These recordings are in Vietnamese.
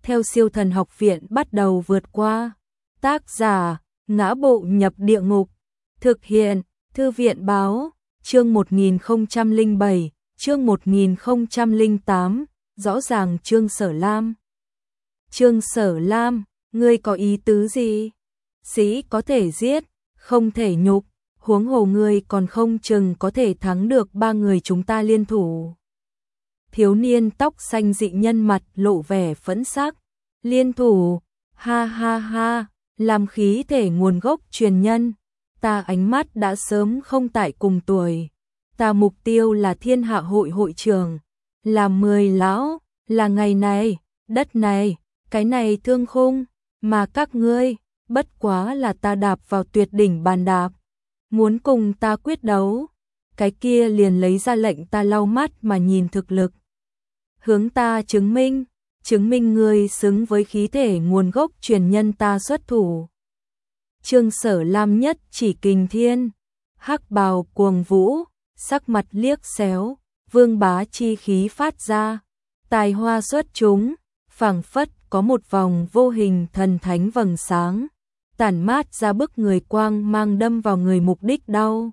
theo Siêu Thần Học Viện bắt đầu vượt qua. Tác giả: Ngã Bộ Nhập Địa Ngục. Thực hiện: Thư viện báo. Chương 1007, chương 1008, rõ ràng Trương Sở Lam. Trương Sở Lam, ngươi có ý tứ gì? Sĩ có thể giết, không thể nhục, huống hồ ngươi còn không chừng có thể thắng được ba người chúng ta liên thủ. Thiếu niên tóc xanh dị nhân mặt lộ vẻ phẫn sắc. Liên thủ, ha ha ha, làm khí thể nguồn gốc truyền nhân. Ta ánh mắt đã sớm không tại cùng tuổi. Ta mục tiêu là thiên hạ hội hội trưởng, là 10 lão, là ngày này, đất này, cái này thương khung, mà các ngươi, bất quá là ta đạp vào tuyệt đỉnh bàn đạp. Muốn cùng ta quyết đấu, cái kia liền lấy ra lệnh ta lau mắt mà nhìn thực lực. Hướng ta chứng minh ngươi xứng với khí thể nguồn gốc truyền nhân ta xuất thủ. Trương Sở Lam nhất chỉ kình thiên, hắc bào cuồng vũ, sắc mặt liếc xéo, vương bá chi khí phát ra, tài hoa xuất chúng, phảng phất có một vòng vô hình thần thánh vầng sáng, tản mát ra bức người quang mang đâm vào người mục đích đau.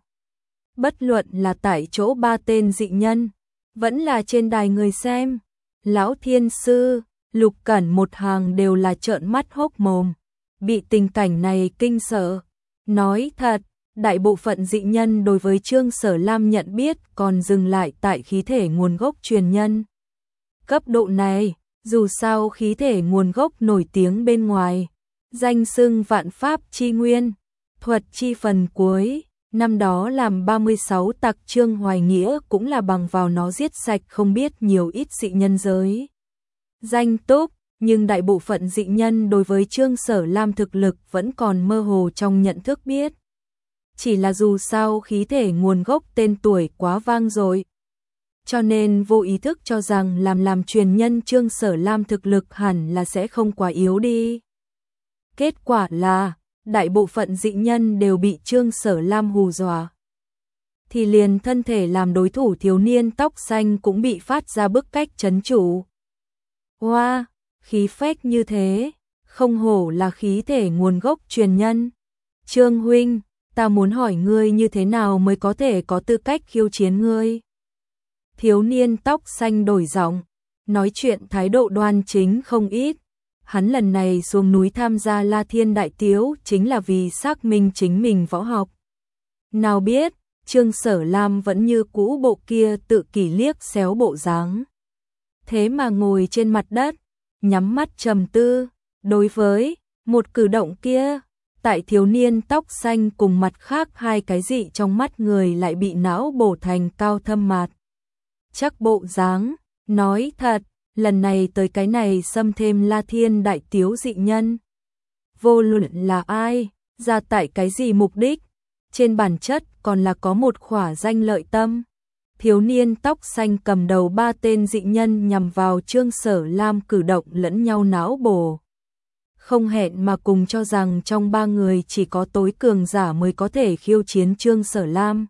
Bất luận là tại chỗ ba tên dị nhân, vẫn là trên đài người xem, Lão Thiên Sư, Lục Cẩn một hàng đều là trợn mắt hốc mồm, bị tình cảnh này kinh sợ. Nói thật, đại bộ phận dị nhân đối với Trương Sở Lam nhận biết còn dừng lại tại khí thể nguồn gốc truyền nhân. Cấp độ này, dù sao khí thể nguồn gốc nổi tiếng bên ngoài, danh xưng vạn pháp chi nguyên, thuật chi phần cuối, năm đó làm 36 tặc Trương Hoài Nghĩa cũng là bằng vào nó giết sạch không biết nhiều ít dị nhân giới. Danh túc, nhưng đại bộ phận dị nhân đối với Trương Sở Lam thực lực vẫn còn mơ hồ trong nhận thức biết. Chỉ là dù sao khí thể nguồn gốc tên tuổi quá vang dội, cho nên vô ý thức cho rằng làm truyền nhân Trương Sở Lam thực lực hẳn là sẽ không quá yếu đi. Kết quả là, đại bộ phận dị nhân đều bị Trương Sở Lam hù dọa. Thì liền thân thể làm đối thủ thiếu niên tóc xanh cũng bị phát ra bức cách trấn trụ. Hoa, khí phách như thế, không hổ là khí thể nguồn gốc truyền nhân. Trương huynh, ta muốn hỏi ngươi như thế nào mới có thể có tư cách khiêu chiến ngươi. Thiếu niên tóc xanh đổi giọng, nói chuyện thái độ đoan chính không ít. Hắn lần này xuống núi tham gia La Thiên Đại Tiếu chính là vì xác minh chính mình võ học. Nào biết, Trương Sở Lam vẫn như cũ bộ kia tự kỷ liếc xéo bộ dáng. Thế mà ngồi trên mặt đất, nhắm mắt trầm tư, đối với một cử động kia, tại thiếu niên tóc xanh cùng mặt khác hai cái dị trong mắt người lại bị não bổ thành cao thâm mạt. Chắc bộ dáng, nói thật, lần này tới cái này xâm thêm La Thiên Đại Tiếu dị nhân. Vô luận là ai, ra tại cái gì mục đích, trên bản chất còn là có một khỏa danh lợi tâm. Thiếu niên tóc xanh cầm đầu ba tên dị nhân nhằm vào Trương Sở Lam cử động lẫn nhau não bổ. Không hẹn mà cùng cho rằng trong ba người chỉ có tối cường giả mới có thể khiêu chiến Trương Sở Lam.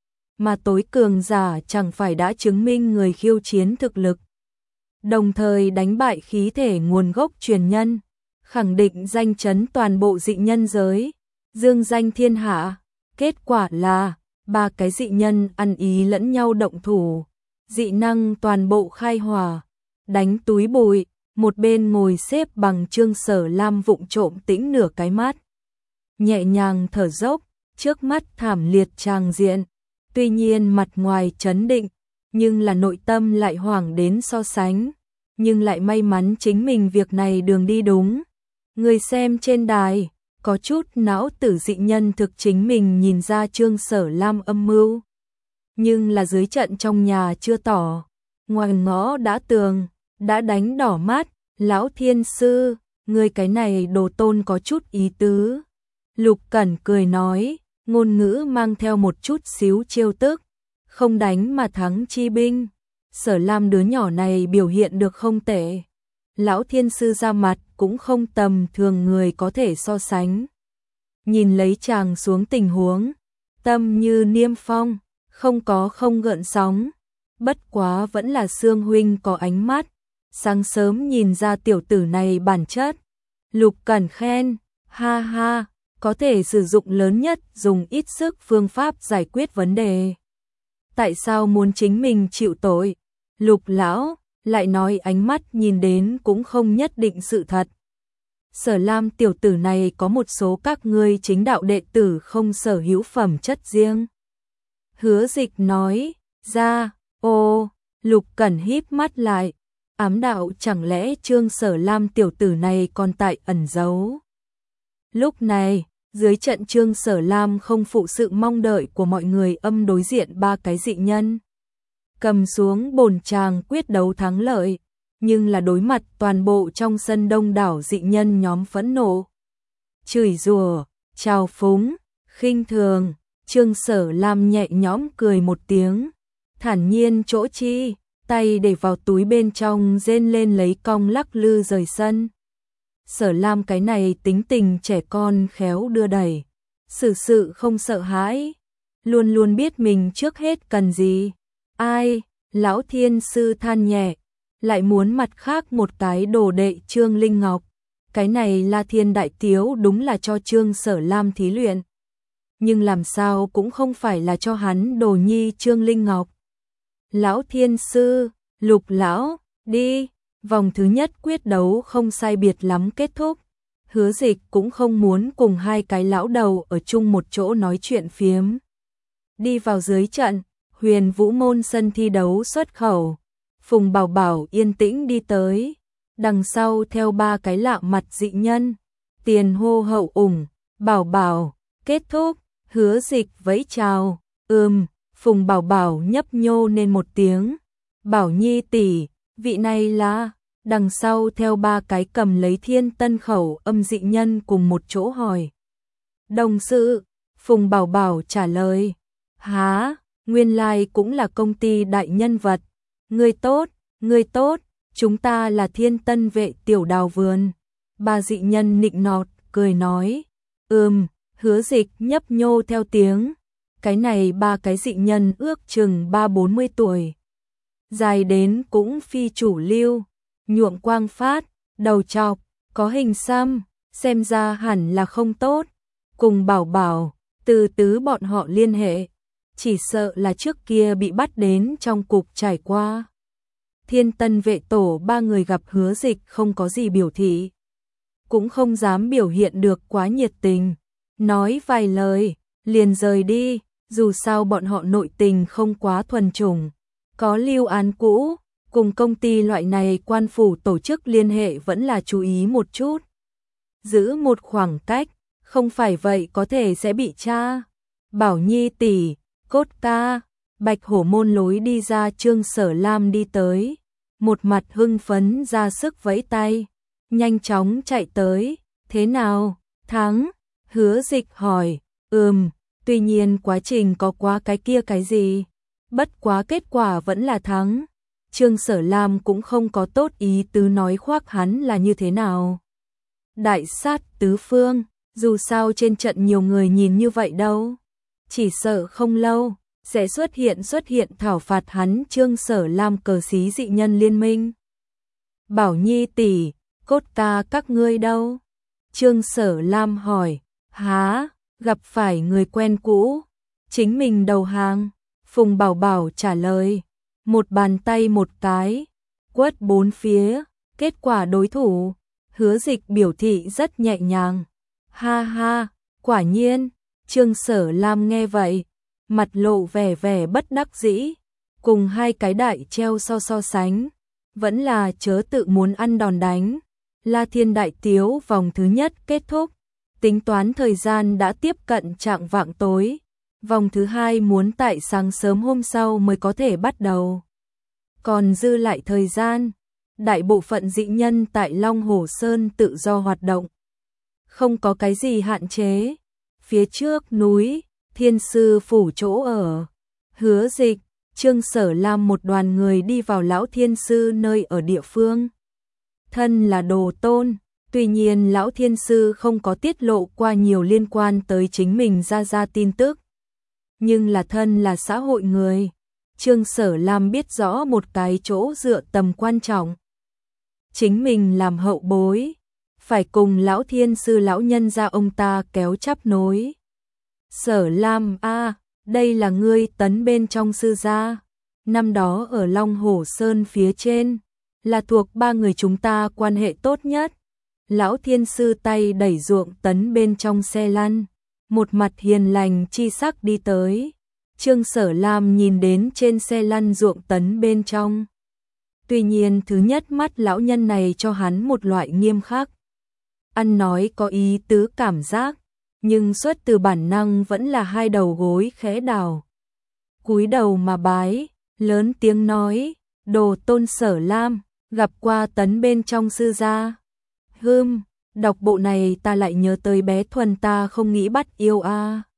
Mà tối cường giả chẳng phải đã chứng minh người khiêu chiến thực lực. Đồng thời đánh bại khí thể nguồn gốc truyền nhân, khẳng định danh chấn toàn bộ dị nhân giới, dương danh thiên hạ. Kết quả là, ba cái dị nhân ăn ý lẫn nhau động thủ, dị năng toàn bộ khai hỏa, đánh túi bụi, một bên ngồi xếp bằng Trương Sở Lam vụng trộm tĩnh nửa cái mắt. Nhẹ nhàng thở dốc, trước mắt thảm liệt tràng diện, tuy nhiên mặt ngoài trấn định, nhưng là nội tâm lại hoảng đến so sánh, nhưng lại may mắn chính mình việc này đường đi đúng. Người xem trên đài, có chút não tử dị nhân thực chính mình nhìn ra Trương Sở Lam âm mưu. Nhưng là dưới trận trong nhà chưa tỏ, ngoài ngõ đã tường, đã đánh đỏ mắt, Lão Thiên Sư, người cái này đồ tôn có chút ý tứ. Lục Cẩn cười nói, ngôn ngữ mang theo một chút xíu trêu tức, không đánh mà thắng chi binh. Sở Lam đứa nhỏ này biểu hiện được không tệ. Lão Thiên Sư ra mặt cũng không tầm thường người có thể so sánh. Nhìn lấy chàng xuống tình huống, tâm như niêm phong, không gợn sóng. Bất quá vẫn là Sương huynh có ánh mắt, sáng sớm nhìn ra tiểu tử này bản chất. Lục Cẩn khen, ha ha, có thể sử dụng lớn nhất dùng ít sức phương pháp giải quyết vấn đề. Tại sao muốn chính mình chịu tội? Lục lão lại nói ánh mắt nhìn đến cũng không nhất định sự thật. Sở Lam tiểu tử này có một số các ngươi chính đạo đệ tử không sở hữu phẩm chất riêng. Hứa Dịch nói ra, ô, Lục Cẩn híp mắt lại, ám đạo chẳng lẽ Trương Sở Lam tiểu tử này còn tại ẩn giấu. Lúc này, dưới trận Trương Sở Lam không phụ sự mong đợi của mọi người âm đối diện ba cái dị nhân. Cầm xuống bổn tràng quyết đấu thắng lợi, nhưng là đối mặt toàn bộ trong sân đông đảo dị nhân nhóm phẫn nộ. Chửi rủa, trào phúng, khinh thường, Trương Sở Lam nhẹ nhõm cười một tiếng, thản nhiên chỗ chi, tay để vào túi bên trong rên lên lấy cong lắc lư rời sân. Sở Lam cái này tính tình trẻ con khéo đưa đẩy, xử sự không sợ hãi, luôn luôn biết mình trước hết cần gì. Ai, lão thiên sư than nhẹ, lại muốn mặt khác một cái đồ đệ Trương Linh Ngọc. Cái này La Thiên đại tiếu đúng là cho Trương Sở Lam thí luyện. Nhưng làm sao cũng không phải là cho hắn đồ nhi Trương Linh Ngọc. Lão thiên sư, Lục lão, đi. Vòng thứ nhất quyết đấu không sai biệt lắm kết thúc. Hứa Dịch cũng không muốn cùng hai cái lão đầu ở chung một chỗ nói chuyện phiếm. Đi vào dưới trận, Huyền Vũ môn sân thi đấu xuất khẩu. Phùng Bảo Bảo yên tĩnh đi tới, đằng sau theo ba cái lạ mặt dị nhân. Tiền hô hậu ủng, Bảo Bảo, kết thúc, Hứa Dịch vẫy chào, Phùng Bảo Bảo nhấp nhô nên một tiếng. Bảo Nhi tỷ, vị này là, đằng sau theo ba cái cầm lấy thiên tân khẩu âm dị nhân cùng một chỗ hỏi. Đồng sự, Phùng Bảo Bảo trả lời, há, nguyên lai cũng là công ty đại nhân vật. Người tốt, chúng ta là Thiên Tân vệ tiểu đào vườn. Ba dị nhân nịnh nọt, cười nói, Hứa Dịch nhấp nhô theo tiếng. Cái này ba cái dị nhân ước chừng 30-40 tuổi. Dài đến cũng phi chủ lưu, nhuộm quang phát, đầu trọc, có hình xăm, xem ra hẳn là không tốt. Cùng Bảo Bảo, từ tứ bọn họ liên hệ, chỉ sợ là trước kia bị bắt đến trong cục trải qua. Thiên Tân vệ tổ ba người gặp Hứa Dịch không có gì biểu thị, cũng không dám biểu hiện được quá nhiệt tình, nói vài lời, liền rời đi, dù sao bọn họ nội tình không quá thuần chủng, có lưu án cũ, cùng công ty loại này quan phủ tổ chức liên hệ vẫn là chú ý một chút. Giữ một khoảng cách, không phải vậy có thể sẽ bị tra. Bảo Nhi tỷ, Cốt ca, Bạch Hổ môn lối đi ra Trương Sở Lam đi tới, một mặt hưng phấn ra sức vẫy tay, nhanh chóng chạy tới, thế nào, thắng? Hứa Dịch hỏi, tuy nhiên quá trình có quá cái kia cái gì, bất quá kết quả vẫn là thắng. Trương Sở Lam cũng không có tốt ý tứ nói khoác hắn là như thế nào. Đại sát tứ phương, dù sao trên trận nhiều người nhìn như vậy đâu. Chỉ sợ không lâu, sẽ xuất hiện thảo phạt hắn Trương Sở Lam cờ xí dị nhân liên minh. Bảo Nhi tỷ, Cốt ca các ngươi đâu? Trương Sở Lam hỏi, há, gặp phải người quen cũ, chính mình đầu hàng. Phùng Bảo Bảo trả lời, một bàn tay một cái, quất bốn phía, kết quả đối thủ. Hứa Dịch biểu thị rất nhẹ nhàng, ha ha, quả nhiên. Trương Sở Lam nghe vậy, mặt lộ vẻ bất đắc dĩ, cùng hai cái đại treo so sánh, vẫn là chớ tự muốn ăn đòn đánh. La Thiên đại tiếu vòng thứ nhất kết thúc, tính toán thời gian đã tiếp cận chạng vạng tối, vòng thứ hai muốn tại sáng sớm hôm sau mới có thể bắt đầu. Còn dư lại thời gian, đại bộ phận dị nhân tại Long Hồ Sơn tự do hoạt động, không có cái gì hạn chế. Phía trước núi, Thiên sư phủ chỗ ở, Hứa Dịch, Trương Sở Lam một đoàn người đi vào lão thiên sư nơi ở địa phương. Thân là đồ tôn, tuy nhiên lão thiên sư không có tiết lộ qua nhiều liên quan tới chính mình ra tin tức. Nhưng là thân là xã hội người, Trương Sở Lam biết rõ một cái chỗ dựa tầm quan trọng. chính mình làm hậu bối, phải cùng lão thiên sư lão nhân gia ông ta kéo chắp nối. Sở Lam a, đây là ngươi Tấn bên trong sư gia, năm đó ở Long Hổ Sơn phía trên, là thuộc ba người chúng ta quan hệ tốt nhất. Lão thiên sư tay đẩy ruộng Tấn bên trong xe lăn, một mặt hiền lành chi sắc đi tới. Trương Sở Lam nhìn đến trên xe lăn ruộng Tấn bên trong. Tuy nhiên thứ nhất mắt lão nhân này cho hắn một loại nghiêm khắc, ăn nói có ý tứ cảm giác, nhưng xuất từ bản năng vẫn là hai đầu gối khẽ đảo. Cúi đầu mà bái, lớn tiếng nói, đồ tôn Sở Lam, gặp qua Tấn bên trong sư gia. Đọc bộ này ta lại nhớ tới bé Thuần ta không nghĩ bắt yêu a.